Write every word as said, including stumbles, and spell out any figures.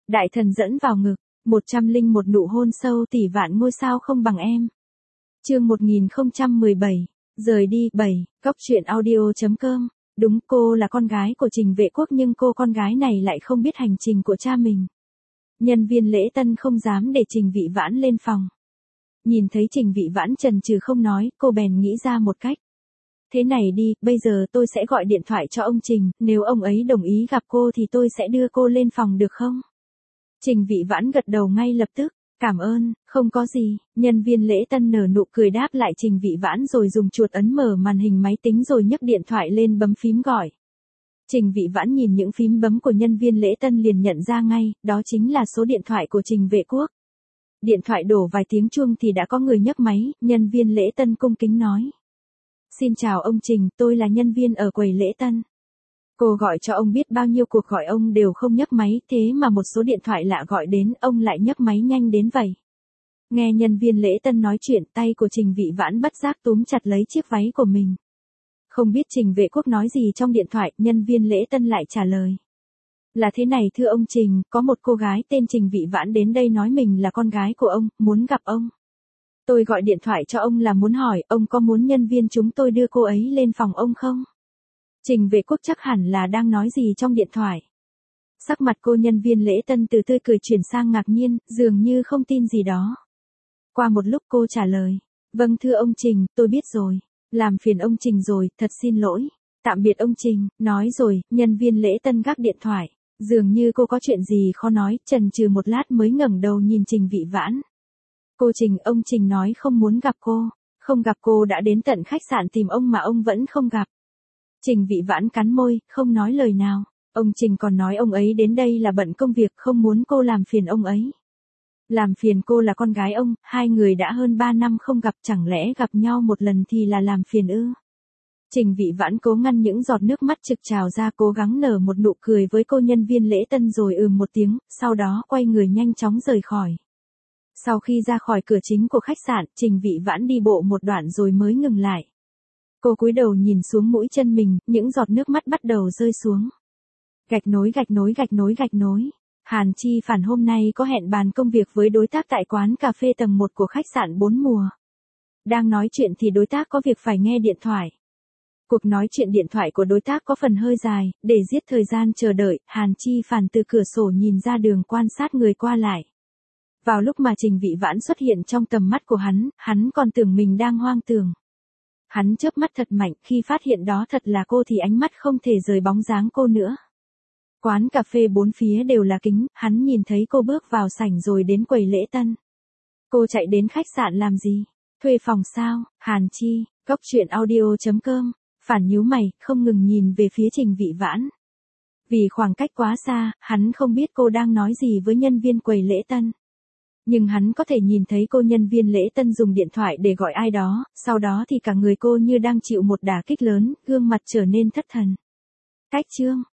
Đại thần dẫn vào ngực, một trăm linh một nụ hôn sâu tỷ vạn ngôi sao không bằng em. Chương một nghìn không trăm mười bảy, rời đi, bảy, góc truyện audio chấm com. Đúng, cô là con gái của Trình Vệ Quốc nhưng cô con gái này lại không biết hành trình của cha mình. Nhân viên lễ tân không dám để Trình Vị Vãn lên phòng. Nhìn thấy Trình Vị Vãn chần chừ không nói, cô bèn nghĩ ra một cách. Thế này đi, bây giờ tôi sẽ gọi điện thoại cho ông Trình, nếu ông ấy đồng ý gặp cô thì tôi sẽ đưa cô lên phòng được không? Trình Vị Vãn gật đầu ngay lập tức, cảm ơn, không có gì, nhân viên lễ tân nở nụ cười đáp lại Trình Vị Vãn rồi dùng chuột ấn mở màn hình máy tính rồi nhấc điện thoại lên bấm phím gọi. Trình Vị Vãn nhìn những phím bấm của nhân viên lễ tân liền nhận ra ngay, đó chính là số điện thoại của Trình Vệ Quốc. Điện thoại đổ vài tiếng chuông thì đã có người nhấc máy, nhân viên lễ tân cung kính nói. Xin chào ông Trình, tôi là nhân viên ở quầy lễ tân. Cô gọi cho ông biết bao nhiêu cuộc gọi ông đều không nhấc máy, thế mà một số điện thoại lạ gọi đến, ông lại nhấc máy nhanh đến vậy. Nghe nhân viên lễ tân nói chuyện, tay của Trình Vị Vãn bất giác túm chặt lấy chiếc váy của mình. Không biết Trình Vệ Quốc nói gì trong điện thoại, nhân viên lễ tân lại trả lời. Là thế này thưa ông Trình, có một cô gái tên Trình Vị Vãn đến đây nói mình là con gái của ông, muốn gặp ông. Tôi gọi điện thoại cho ông là muốn hỏi, ông có muốn nhân viên chúng tôi đưa cô ấy lên phòng ông không? Trình Vệ Quốc chắc hẳn là đang nói gì trong điện thoại. Sắc mặt cô nhân viên lễ tân từ tươi cười chuyển sang ngạc nhiên, dường như không tin gì đó. Qua một lúc cô trả lời. Vâng thưa ông Trình, tôi biết rồi. Làm phiền ông Trình rồi, thật xin lỗi. Tạm biệt ông Trình, nói rồi, nhân viên lễ tân gác điện thoại. Dường như cô có chuyện gì khó nói, chần chừ một lát mới ngẩng đầu nhìn Trình Vị Vãn. Cô Trình, ông Trình nói không muốn gặp cô. Không gặp cô đã đến tận khách sạn tìm ông mà ông vẫn không gặp. Trình Vị Vãn cắn môi, không nói lời nào. Ông Trình còn nói ông ấy đến đây là bận công việc, không muốn cô làm phiền ông ấy. Làm phiền cô là con gái ông, hai người đã hơn ba năm không gặp, chẳng lẽ gặp nhau một lần thì là làm phiền ư? Trình Vị Vãn cố ngăn những giọt nước mắt trực trào ra, cố gắng nở một nụ cười với cô nhân viên lễ tân rồi ừm một tiếng, sau đó quay người nhanh chóng rời khỏi. Sau khi ra khỏi cửa chính của khách sạn, Trình Vị Vãn đi bộ một đoạn rồi mới ngừng lại. Cô cúi đầu nhìn xuống mũi chân mình, những giọt nước mắt bắt đầu rơi xuống. Gạch nối gạch nối gạch nối gạch nối. Hàn Chi Phản hôm nay có hẹn bàn công việc với đối tác tại quán cà phê tầng một của khách sạn bốn mùa. Đang nói chuyện thì đối tác có việc phải nghe điện thoại. Cuộc nói chuyện điện thoại của đối tác có phần hơi dài, để giết thời gian chờ đợi, Hàn Chi Phản từ cửa sổ nhìn ra đường quan sát người qua lại. Vào lúc mà Trình Vị Vãn xuất hiện trong tầm mắt của hắn, hắn còn tưởng mình đang hoang tưởng. Hắn chớp mắt thật mạnh, khi phát hiện đó thật là cô thì ánh mắt không thể rời bóng dáng cô nữa. Quán cà phê bốn phía đều là kính, hắn nhìn thấy cô bước vào sảnh rồi đến quầy lễ tân. Cô chạy đến khách sạn làm gì? Thuê phòng sao? Hàn Chi, góc truyện audio chấm com. Phản nhíu mày, không ngừng nhìn về phía Trình Vị Vãn. Vì khoảng cách quá xa, hắn không biết cô đang nói gì với nhân viên quầy lễ tân. Nhưng hắn có thể nhìn thấy cô nhân viên lễ tân dùng điện thoại để gọi ai đó, sau đó thì cả người cô như đang chịu một đả kích lớn, gương mặt trở nên thất thần. Cách chương.